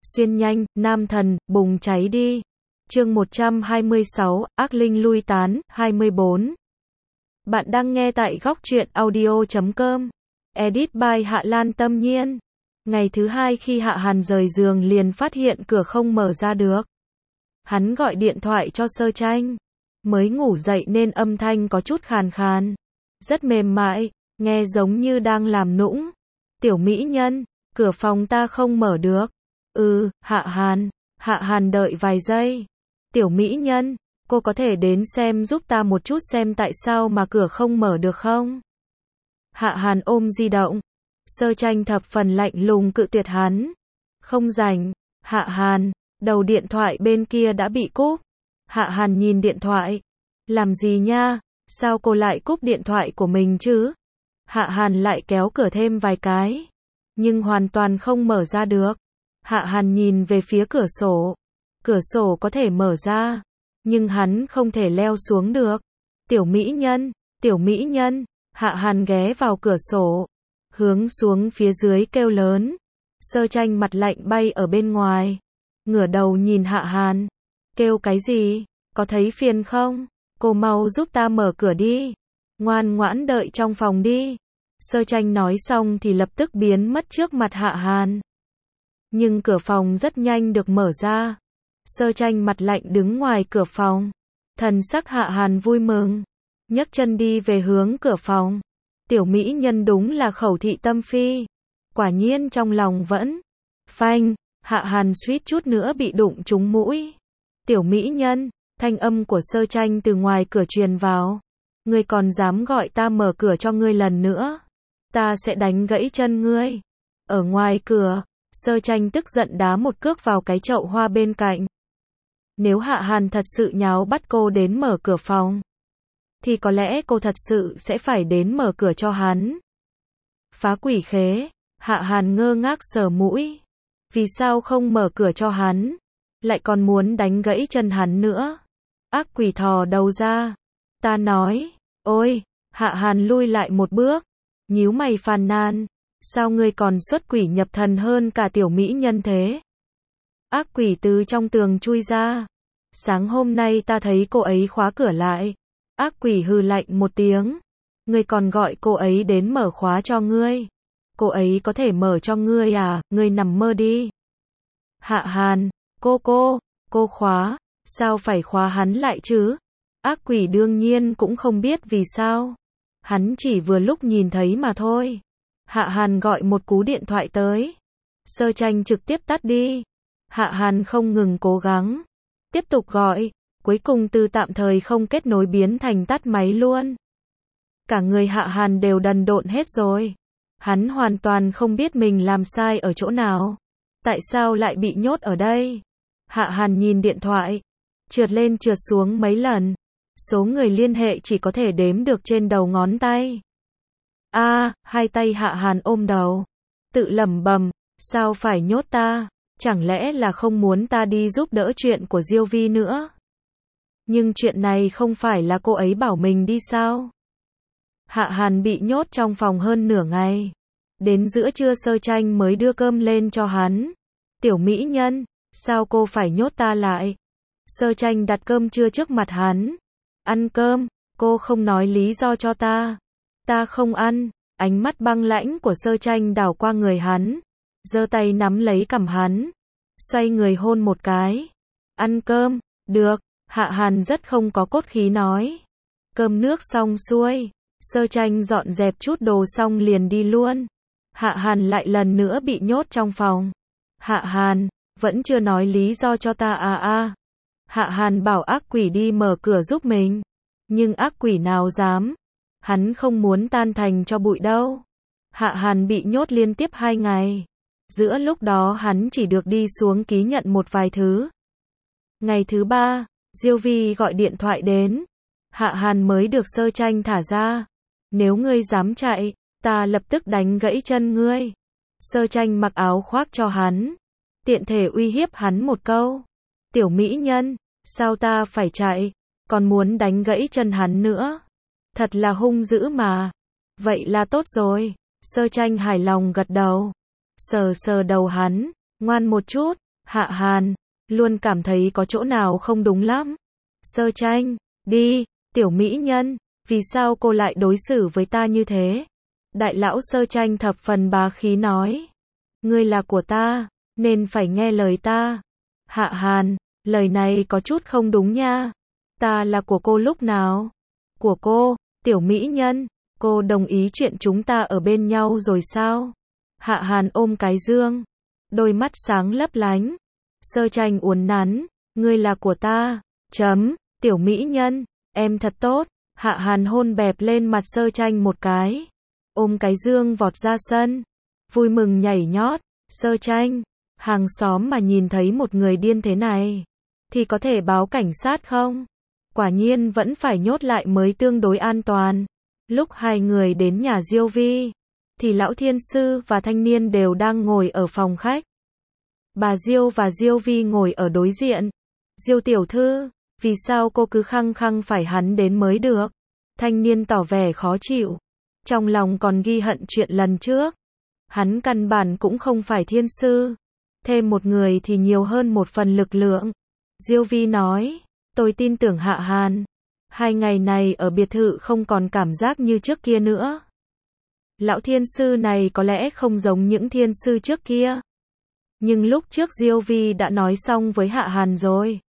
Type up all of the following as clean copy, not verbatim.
Xuyên nhanh, nam thần, bùng cháy đi. Chương 126, ác linh lui tán, 24. Bạn đang nghe tại góc truyện audio.com. Edit by Hạ Lan Tâm Nhiên. Ngày thứ hai khi Hạ Hàn rời giường liền phát hiện cửa không mở ra được. Hắn gọi điện thoại cho Sơ Tranh. Mới ngủ dậy nên âm thanh có chút khàn khàn. Rất mềm mại, nghe giống như đang làm nũng. Tiểu mỹ nhân, cửa phòng ta không mở được. Hạ Hàn. Hạ Hàn đợi vài giây. Tiểu mỹ nhân, cô có thể đến xem giúp ta một chút xem tại sao mà cửa không mở được không? Hạ Hàn ôm di động. Sơ Tranh thập phần lạnh lùng cự tuyệt hắn. Không rảnh. Hạ Hàn, đầu điện thoại bên kia đã bị cúp. Hạ Hàn nhìn điện thoại. Làm gì nha? Sao cô lại cúp điện thoại của mình chứ? Hạ Hàn lại kéo cửa thêm vài cái. Nhưng hoàn toàn không mở ra được. Hạ Hàn nhìn về phía cửa sổ. Cửa sổ có thể mở ra. Nhưng hắn không thể leo xuống được. Tiểu mỹ nhân, tiểu mỹ nhân. Hạ Hàn ghé vào cửa sổ. Hướng xuống phía dưới kêu lớn. Sơ Tranh mặt lạnh bay ở bên ngoài. Ngửa đầu nhìn Hạ Hàn. Kêu cái gì? Có thấy phiền không? Cô mau giúp ta mở cửa đi. Ngoan ngoãn đợi trong phòng đi. Sơ Tranh nói xong thì lập tức biến mất trước mặt Hạ Hàn. Nhưng cửa phòng rất nhanh được mở ra. Sơ Tranh mặt lạnh đứng ngoài cửa phòng. Thần sắc Hạ Hàn vui mừng. Nhấc chân đi về hướng cửa phòng. Tiểu mỹ nhân đúng là khẩu thị tâm phi. Quả nhiên trong lòng vẫn. Phanh, Hạ Hàn suýt chút nữa bị đụng trúng mũi. Tiểu mỹ nhân, thanh âm của Sơ Tranh từ ngoài cửa truyền vào. Ngươi còn dám gọi ta mở cửa cho ngươi lần nữa. Ta sẽ đánh gãy chân ngươi. Ở ngoài cửa, Sơ Tranh tức giận đá một cước vào cái chậu hoa bên cạnh. Nếu Hạ Hàn thật sự nháo bắt cô đến mở cửa phòng, thì có lẽ cô thật sự sẽ phải đến mở cửa cho hắn. Phá quỷ khế, Hạ Hàn ngơ ngác sờ mũi. Vì sao không mở cửa cho hắn? Lại còn muốn đánh gãy chân hắn nữa. Ác quỷ thò đầu ra. Ta nói, ôi, Hạ Hàn lui lại một bước. Nhíu mày phàn nàn. Sao ngươi còn xuất quỷ nhập thần hơn cả tiểu mỹ nhân thế? Ác quỷ từ trong tường chui ra. Sáng hôm nay ta thấy cô ấy khóa cửa lại. Ác quỷ hừ lạnh một tiếng. Ngươi còn gọi cô ấy đến mở khóa cho ngươi. Cô ấy có thể mở cho ngươi à, ngươi nằm mơ đi. Hạ Hàn, cô khóa, sao phải khóa hắn lại chứ? Ác quỷ đương nhiên cũng không biết vì sao. Hắn chỉ vừa lúc nhìn thấy mà thôi. Hạ Hàn gọi một cú điện thoại tới. Sơ Tranh trực tiếp tắt đi. Hạ Hàn không ngừng cố gắng. Tiếp tục gọi. Cuối cùng từ tạm thời không kết nối biến thành tắt máy luôn. Cả người Hạ Hàn đều đần độn hết rồi. Hắn hoàn toàn không biết mình làm sai ở chỗ nào. Tại sao lại bị nhốt ở đây? Hạ Hàn nhìn điện thoại. Trượt lên trượt xuống mấy lần. Số người liên hệ chỉ có thể đếm được trên đầu ngón tay. Hai tay Hạ Hàn ôm đầu. Tự lẩm bẩm, sao phải nhốt ta? Chẳng lẽ là không muốn ta đi giúp đỡ chuyện của Diêu Vi nữa? Nhưng chuyện này không phải là cô ấy bảo mình đi sao? Hạ Hàn bị nhốt trong phòng hơn nửa ngày. Đến giữa trưa Sơ Tranh mới đưa cơm lên cho hắn. Tiểu mỹ nhân, sao cô phải nhốt ta lại? Sơ Tranh đặt cơm trưa trước mặt hắn. Ăn cơm, cô không nói lý do cho ta. Ta không ăn. Ánh mắt băng lãnh của Sơ Tranh đảo qua người hắn. Giơ tay nắm lấy cằm hắn. Xoay người hôn một cái. Ăn cơm, được. Hạ Hàn rất không có cốt khí nói. Cơm nước xong xuôi. Sơ Tranh dọn dẹp chút đồ xong liền đi luôn. Hạ Hàn lại lần nữa bị nhốt trong phòng. Hạ Hàn, vẫn chưa nói lý do cho ta Hạ Hàn bảo ác quỷ đi mở cửa giúp mình. Nhưng ác quỷ nào dám. Hắn không muốn tan thành cho bụi đâu. Hạ Hàn bị nhốt liên tiếp 2 ngày. Giữa lúc đó hắn chỉ được đi xuống ký nhận một vài thứ. Ngày thứ 3, Diêu Vi gọi điện thoại đến. Hạ Hàn mới được Sơ Tranh thả ra. Nếu ngươi dám chạy, ta lập tức đánh gãy chân ngươi. Sơ Tranh mặc áo khoác cho hắn. Tiện thể uy hiếp hắn một câu. Tiểu mỹ nhân, sao ta phải chạy? Còn muốn đánh gãy chân hắn nữa. Thật là hung dữ mà. Vậy là tốt rồi. Sơ Tranh hài lòng gật đầu. Sờ sờ đầu hắn. Ngoan một chút. Hạ Hàn, luôn cảm thấy có chỗ nào không đúng lắm. Sơ Tranh, đi, tiểu mỹ nhân, vì sao cô lại đối xử với ta như thế? Đại lão Sơ Tranh thập phần bá khí nói. Ngươi là của ta, nên phải nghe lời ta. Hạ Hàn, lời này có chút không đúng nha. Ta là của cô lúc nào? Của cô, tiểu mỹ nhân, cô đồng ý chuyện chúng ta ở bên nhau rồi sao? Hạ Hàn ôm cái dương, đôi mắt sáng lấp lánh. Sơ Tranh uốn nắn, ngươi là của ta, tiểu mỹ nhân, em thật tốt. Hạ Hàn hôn bẹp lên mặt Sơ Tranh một cái, ôm cái dương vọt ra sân, vui mừng nhảy nhót. Sơ Tranh, hàng xóm mà nhìn thấy một người điên thế này, thì có thể báo cảnh sát không? Quả nhiên vẫn phải nhốt lại mới tương đối an toàn. Lúc hai người đến nhà Diêu Vi, thì lão thiên sư và thanh niên đều đang ngồi ở phòng khách. Bà Diêu và Diêu Vi ngồi ở đối diện. Diêu tiểu thư, vì sao cô cứ khăng khăng phải hắn đến mới được? Thanh niên tỏ vẻ khó chịu, trong lòng còn ghi hận chuyện lần trước. Hắn căn bản cũng không phải thiên sư, thêm một người thì nhiều hơn một phần lực lượng. Diêu Vi nói, tôi tin tưởng Hạ Hàn. 2 ngày này ở biệt thự không còn cảm giác như trước kia nữa. Lão thiên sư này có lẽ không giống những thiên sư trước kia. Nhưng lúc trước Diêu Vi đã nói xong với Hạ Hàn rồi.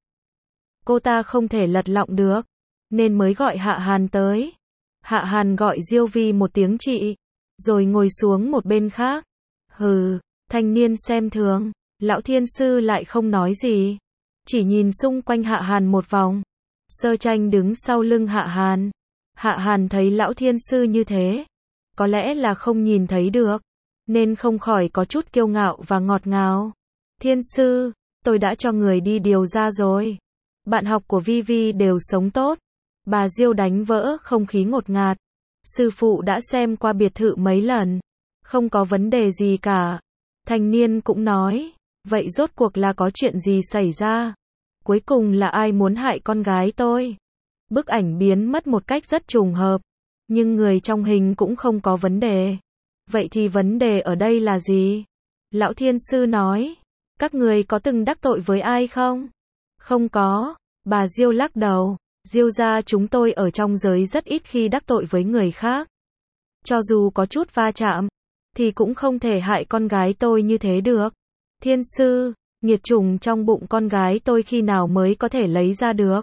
Cô ta không thể lật lọng được, nên mới gọi Hạ Hàn tới. Hạ Hàn gọi Diêu Vi một tiếng chị, rồi ngồi xuống một bên khác. Hừ, thanh niên xem thường, lão thiên sư lại không nói gì, chỉ nhìn xung quanh Hạ Hàn một vòng. Sơ Tranh đứng sau lưng Hạ Hàn. Hạ Hàn thấy lão thiên sư như thế, có lẽ là không nhìn thấy được, nên không khỏi có chút kiêu ngạo và ngọt ngào. Thiên sư, tôi đã cho người đi điều ra rồi. Bạn học của Vi Vi đều sống tốt. Bà Diêu đánh vỡ không khí ngột ngạt. Sư phụ đã xem qua biệt thự mấy lần, không có vấn đề gì cả. Thanh niên cũng nói, vậy rốt cuộc là có chuyện gì xảy ra? Cuối cùng là ai muốn hại con gái tôi? Bức ảnh biến mất một cách rất trùng hợp, nhưng người trong hình cũng không có vấn đề. Vậy thì vấn đề ở đây là gì? Lão thiên sư nói, các người có từng đắc tội với ai không? Không có, bà Diêu lắc đầu. Diêu gia chúng tôi ở trong giới rất ít khi đắc tội với người khác. Cho dù có chút va chạm, thì cũng không thể hại con gái tôi như thế được. Thiên sư, nghiệt chủng trong bụng con gái tôi khi nào mới có thể lấy ra được?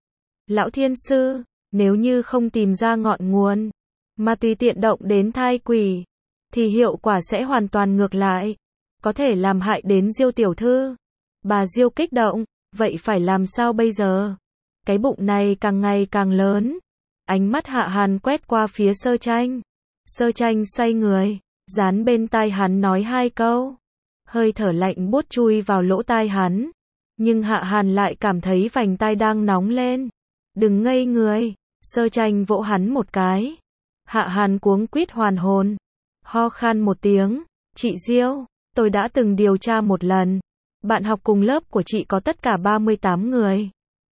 Lão thiên sư, nếu như không tìm ra ngọn nguồn, mà tùy tiện động đến thai quỷ, thì hiệu quả sẽ hoàn toàn ngược lại, có thể làm hại đến Diêu tiểu thư. Bà Diêu kích động, vậy phải làm sao bây giờ? Cái bụng này càng ngày càng lớn. Ánh mắt Hạ Hàn quét qua phía Sơ Tranh. Sơ Tranh xoay người, dán bên tai hắn nói 2 câu. Hơi thở lạnh buốt chui vào lỗ tai hắn. Nhưng Hạ Hàn lại cảm thấy vành tai đang nóng lên. Đừng ngây người. Sơ Tranh vỗ hắn một cái. Hạ Hàn cuống quýt hoàn hồn, ho khan một tiếng. Chị Diêu, tôi đã từng điều tra một lần. Bạn học cùng lớp của chị có tất cả 38 người.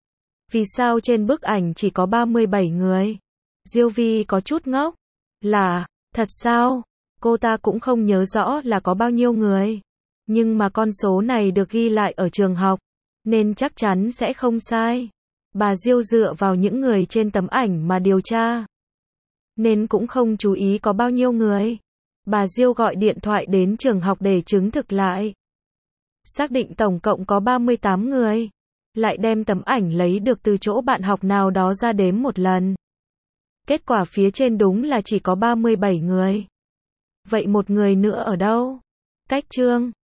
Vì sao trên bức ảnh chỉ có 37 người? Diêu Vi có chút ngốc. Là, thật sao? Cô ta cũng không nhớ rõ là có bao nhiêu người. Nhưng mà con số này được ghi lại ở trường học, nên chắc chắn sẽ không sai. Bà Diêu dựa vào những người trên tấm ảnh mà điều tra, nên cũng không chú ý có bao nhiêu người. Bà Diêu gọi điện thoại đến trường học để chứng thực lại. Xác định tổng cộng có 38 người. Lại đem tấm ảnh lấy được từ chỗ bạn học nào đó ra đếm một lần. Kết quả phía trên đúng là chỉ có 37 người. Vậy một người nữa ở đâu? Cách chương